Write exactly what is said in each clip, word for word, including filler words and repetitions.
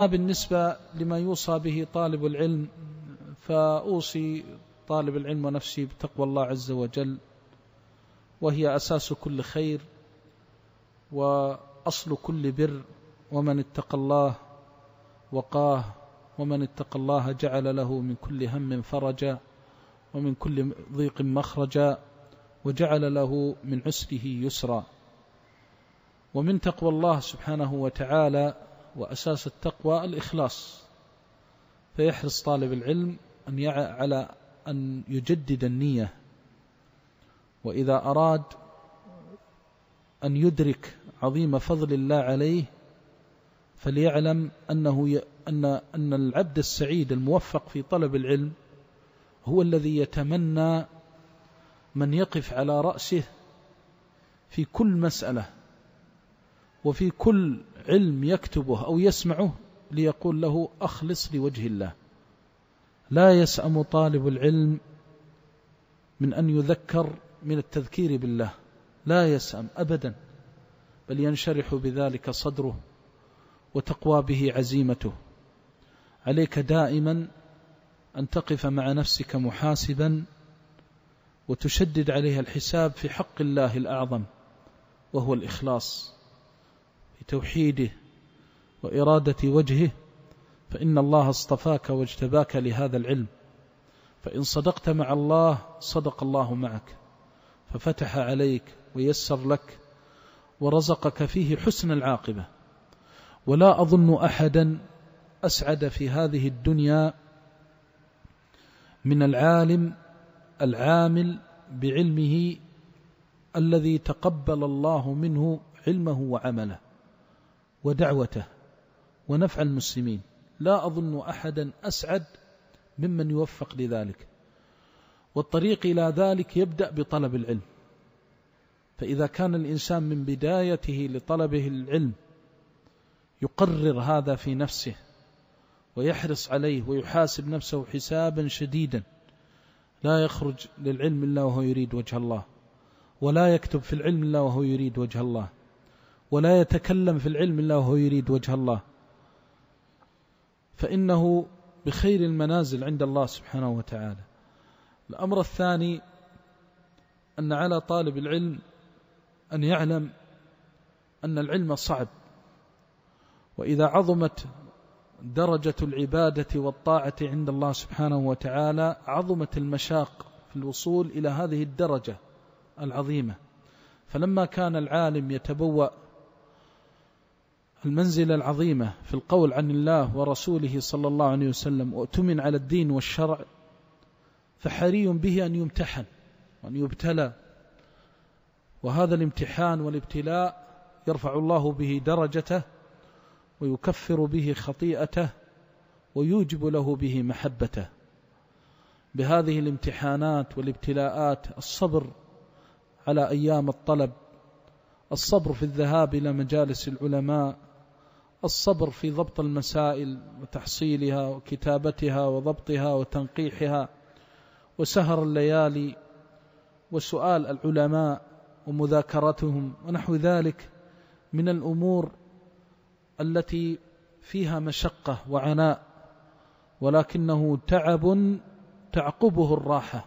بالنسبة لما يوصى به طالب العلم، فأوصي طالب العلم ونفسي بتقوى الله عز وجل، وهي أساس كل خير وأصل كل بر. ومن اتقى الله وقاه، ومن اتقى الله جعل له من كل هم فرجا، ومن كل ضيق مخرجا، وجعل له من عسره يسرا. ومن تقوى الله سبحانه وتعالى وأساس التقوى الإخلاص، فيحرص طالب العلم أن على أن يجدد النية، وإذا أراد أن يدرك عظيم فضل الله عليه فليعلم أنه ي... أن... أن العبد السعيد الموفق في طلب العلم هو الذي يتمنى من يقف على رأسه في كل مسألة وفي كل علم يكتبه أو يسمعه ليقول له أخلص لوجه الله. لا يسأم طالب العلم من أن يذكر من التذكير بالله، لا يسأم أبدا، بل ينشرح بذلك صدره وتقوى به عزيمته. عليك دائما أن تقف مع نفسك محاسبا وتشدد عليها الحساب في حق الله الأعظم، وهو الإخلاص في توحيده وإرادة وجهه، فإن الله اصطفاك واجتباك لهذا العلم، فإن صدقت مع الله صدق الله معك، ففتح عليك ويسر لك ورزقك فيه حسن العاقبة. ولا أظن أحدا أسعد في هذه الدنيا من العالم العامل بعلمه الذي تقبل الله منه علمه وعمله ودعوته ونفع المسلمين. لا أظن أحدا أسعد ممن يوفق لذلك. والطريق إلى ذلك يبدأ بطلب العلم، فإذا كان الإنسان من بدايته لطلبه العلم يقرر هذا في نفسه ويحرص عليه ويحاسب نفسه حسابا شديدا، لا يخرج للعلم إلا وهو يريد وجه الله، ولا يكتب في العلم إلا وهو يريد وجه الله، ولا يتكلم في العلم إلا وهو يريد وجه الله، فإنه بخير المنازل عند الله سبحانه وتعالى. الأمر الثاني أن على طالب العلم أن يعلم أن العلم صعب، وإذا عظمت درجة العبادة والطاعة عند الله سبحانه وتعالى عظمت المشاق في الوصول إلى هذه الدرجة العظيمة. فلما كان العالم يتبوأ المنزلة العظيمة في القول عن الله ورسوله صلى الله عليه وسلم وأتمن على الدين والشرع، فحري به أن يمتحن وأن يبتلى، وهذا الامتحان والابتلاء يرفع الله به درجته ويكفر به خطيئته ويوجب له به محبته. بهذه الامتحانات والابتلاءات الصبر على أيام الطلب، الصبر في الذهاب إلى مجالس العلماء، الصبر في ضبط المسائل وتحصيلها وكتابتها وضبطها وتنقيحها، وسهر الليالي وسؤال العلماء ومذاكرتهم ونحو ذلك من الأمور التي فيها مشقة وعناء، ولكنه تعب تعقبه الراحة،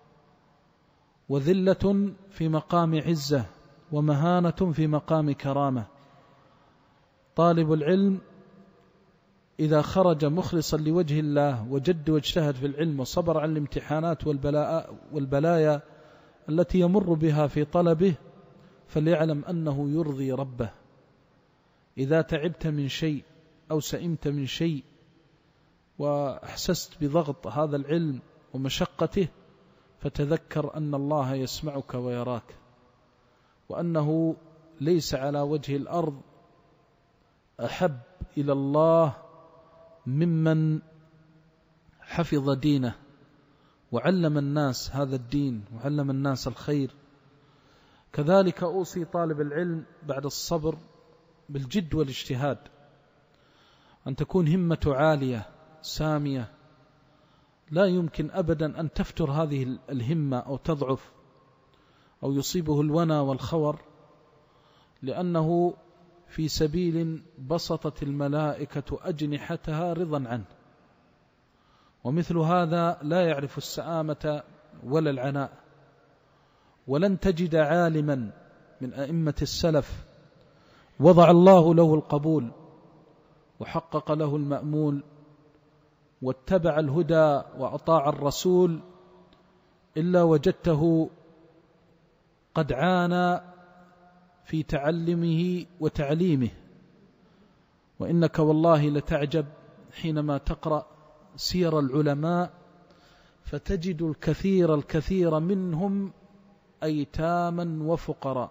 وذلة في مقام عزة، ومهانة في مقام كرامة. طالب العلم إذا خرج مخلصا لوجه الله وجد واجتهد في العلم وصبر على الامتحانات والبلاء والبلايا التي يمر بها في طلبه، فليعلم أنه يرضي ربه. إذا تعبت من شيء أو سئمت من شيء وأحسست بضغط هذا العلم ومشقته، فتذكر أن الله يسمعك ويراك، وأنه ليس على وجه الأرض أحب إلى الله ممن حفظ دينه وعلم الناس هذا الدين وعلم الناس الخير. كذلك أوصي طالب العلم بعد الصبر بالجد والاجتهاد، أن تكون همته عالية سامية، لا يمكن أبدا أن تفتر هذه الهمة أو تضعف أو يصيبه الونى والخور، لأنه في سبيل بسطت الملائكة أجنحتها رضا عنه، ومثل هذا لا يعرف السآمة ولا العناء. ولن تجد عالما من أئمة السلف وضع الله له القبول وحقق له المأمول واتبع الهدى وأطاع الرسول إلا وجدته قد عانى في تعلمه وتعليمه. وإنك والله لتعجب حينما تقرأ سير العلماء فتجد الكثير الكثير منهم أيتاما وفقراء،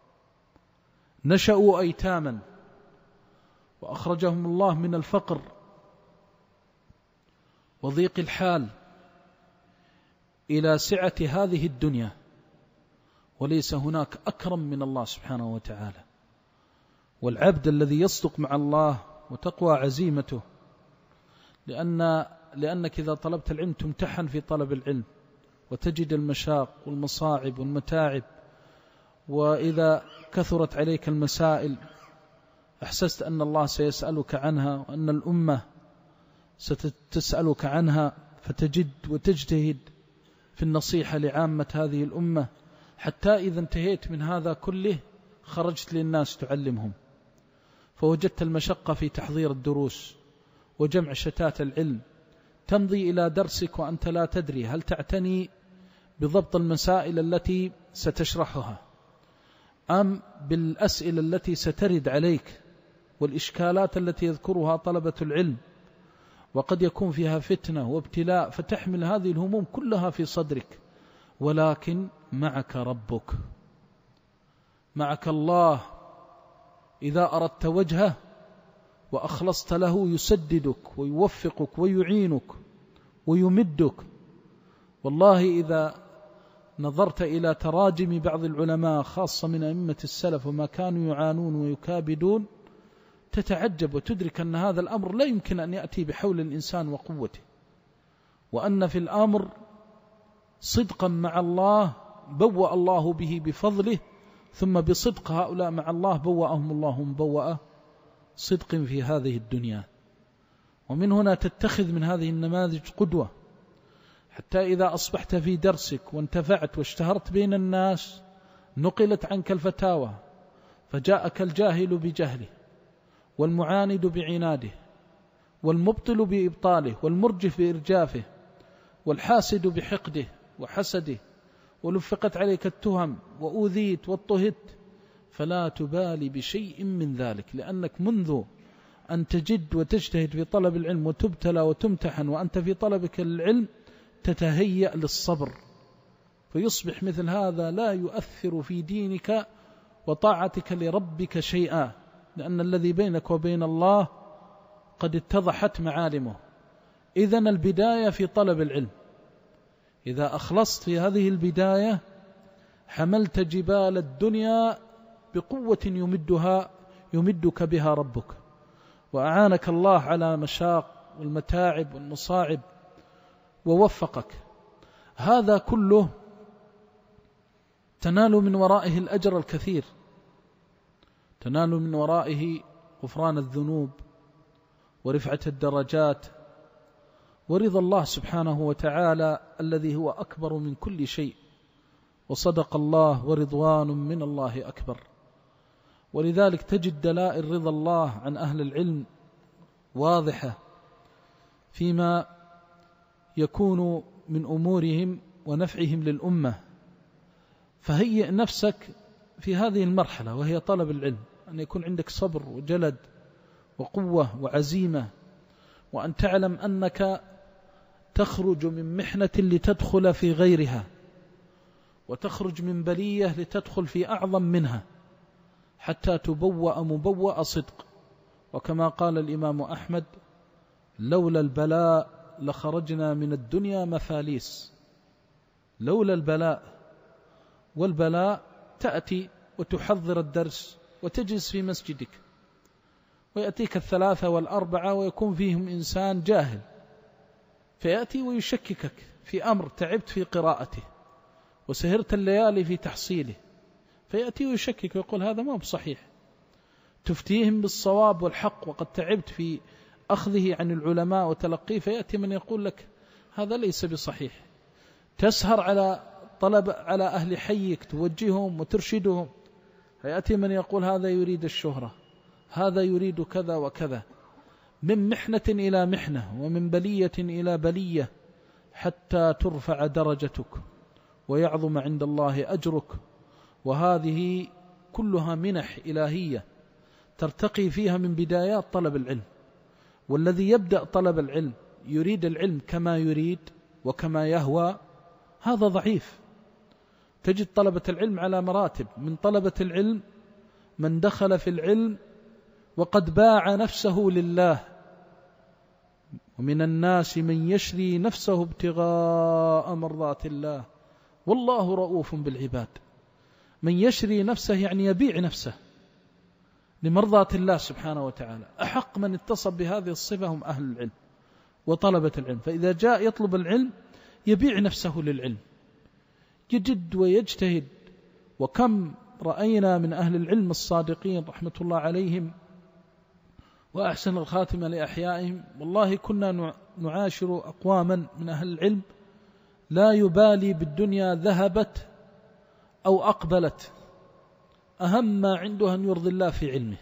نشأوا أيتاما وأخرجهم الله من الفقر وضيق الحال إلى سعة هذه الدنيا، وليس هناك أكرم من الله سبحانه وتعالى. والعبد الذي يصدق مع الله وتقوى عزيمته، لأن لأنك إذا طلبت العلم تمتحن في طلب العلم وتجد المشاق والمصاعب والمتاعب، وإذا كثرت عليك المسائل أحسست أن الله سيسألك عنها وأن الأمة ستسألك عنها، فتجد وتجتهد في النصيحة لعامة هذه الأمة، حتى إذا انتهيت من هذا كله خرجت للناس تعلمهم، فوجدت المشقة في تحضير الدروس وجمع شتات العلم، تمضي إلى درسك وأنت لا تدري هل تعتني بضبط المسائل التي ستشرحها أم بالأسئلة التي سترد عليك والإشكالات التي يذكرها طلبة العلم، وقد يكون فيها فتنة وابتلاء، فتحمل هذه الهموم كلها في صدرك، ولكن معك ربك، معك الله. إذا أردت وجهه وأخلصت له يسددك ويوفقك ويعينك ويمدك. والله إذا نظرت إلى تراجم بعض العلماء خاصة من أئمة السلف وما كانوا يعانون ويكابدون تتعجب وتدرك أن هذا الأمر لا يمكن أن يأتي بحول الإنسان وقوته، وأن في الأمر صدقا مع الله بوأ الله به بفضله، ثم بصدق هؤلاء مع الله بوأهم الله مبوأ صدق في هذه الدنيا. ومن هنا تتخذ من هذه النماذج قدوة، حتى إذا أصبحت في درسك وانتفعت واشتهرت بين الناس نقلت عنك الفتاوى، فجاءك الجاهل بجهله والمعاند بعناده والمبطل بإبطاله والمرجف بإرجافه والحاسد بحقده وحسده، ولفقت عليك التهم وأوذيت واضطهدت، فلا تبالي بشيء من ذلك، لأنك منذ أن تجد وتجتهد في طلب العلم وتبتلى وتمتحن وأنت في طلبك العلم تتهيأ للصبر، فيصبح مثل هذا لا يؤثر في دينك وطاعتك لربك شيئا، لأن الذي بينك وبين الله قد اتضحت معالمه. إذن البداية في طلب العلم، إذا أخلصت في هذه البداية حملت جبال الدنيا بقوة يمدها يمدك بها ربك، وأعانك الله على مشاق والمتاعب والمصاعب ووفقك. هذا كله تنال من ورائه الأجر الكثير، تنال من ورائه غفران الذنوب ورفعة الدرجات ورضا الله سبحانه وتعالى الذي هو أكبر من كل شيء، وصدق الله ورضوان من الله أكبر. ولذلك تجد دلائل رضا الله عن أهل العلم واضحة فيما يكون من أمورهم ونفعهم للأمة. فهيئ نفسك في هذه المرحلة وهي طلب العلم، أن يكون عندك صبر وجلد وقوة وعزيمة، وأن تعلم أنك تخرج من محنة لتدخل في غيرها، وتخرج من بلية لتدخل في أعظم منها، حتى تبوأ مبوأ صدق. وكما قال الإمام أحمد: لولا البلاء لخرجنا من الدنيا مفاليس. لولا البلاء، والبلاء تأتي وتحضر الدرس وتجلس في مسجدك، ويأتيك الثلاثة والأربعة ويكون فيهم إنسان جاهل، فيأتي ويشككك في أمر تعبت في قراءته وسهرت الليالي في تحصيله، فيأتي ويشكك ويقول هذا ما بصحيح، تفتيهم بالصواب والحق وقد تعبت في أخذه عن العلماء وتلقيه، فيأتي من يقول لك هذا ليس بصحيح. تسهر على طلب على أهل حيك توجههم وترشدهم، فيأتي من يقول هذا يريد الشهرة، هذا يريد كذا وكذا، من محنة إلى محنة ومن بلية إلى بلية، حتى ترفع درجتك ويعظم عند الله أجرك. وهذه كلها منح إلهية ترتقي فيها من بدايات طلب العلم. والذي يبدأ طلب العلم يريد العلم كما يريد وكما يهوى، هذا ضعيف. تجد طلبة العلم على مراتب. من طلبة العلم من دخل في العلم وقد باع نفسه لله، ومن الناس من يشري نفسه ابتغاء مرضات الله والله رؤوف بالعباد. من يشري نفسه يعني يبيع نفسه لمرضات الله سبحانه وتعالى. أحق من اتصف بهذه الصفة هم أهل العلم وطلبة العلم. فإذا جاء يطلب العلم يبيع نفسه للعلم، يجد ويجتهد. وكم رأينا من أهل العلم الصادقين رحمة الله عليهم وأحسن الخاتمة لأحيائهم، والله كنا نعاشر أقواما من أهل العلم لا يبالي بالدنيا ذهبت أو أقبلت، أهم ما عنده أن يرضي الله في علمه.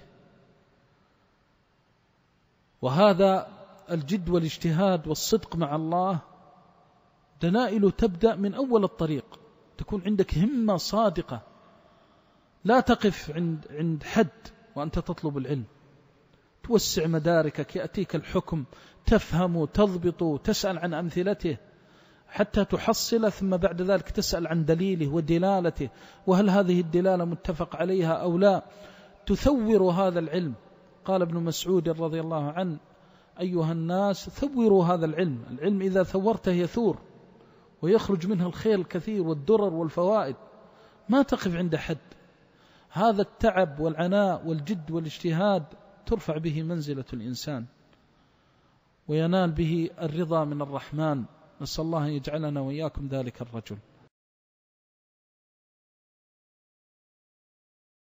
وهذا الجد والاجتهاد والصدق مع الله دلائل تبدأ من أول الطريق. تكون عندك همة صادقة، لا تقف عند عند حد وأنت تطلب العلم، توسع مداركك، يأتيك الحكم تفهم تضبط، تسأل عن أمثلته حتى تحصل، ثم بعد ذلك تسأل عن دليله ودلالته، وهل هذه الدلالة متفق عليها أو لا. تثور هذا العلم. قال ابن مسعود رضي الله عنه: أيها الناس ثوروا هذا العلم. العلم إذا ثورته يثور ويخرج منه الخير الكثير والدرر والفوائد، ما تقف عند حد. هذا التعب والعناء والجد والاجتهاد ترفع به منزلة الإنسان وينال به الرضا من الرحمن. نسأل الله أن يجعلنا وإياكم ذلك الرجل.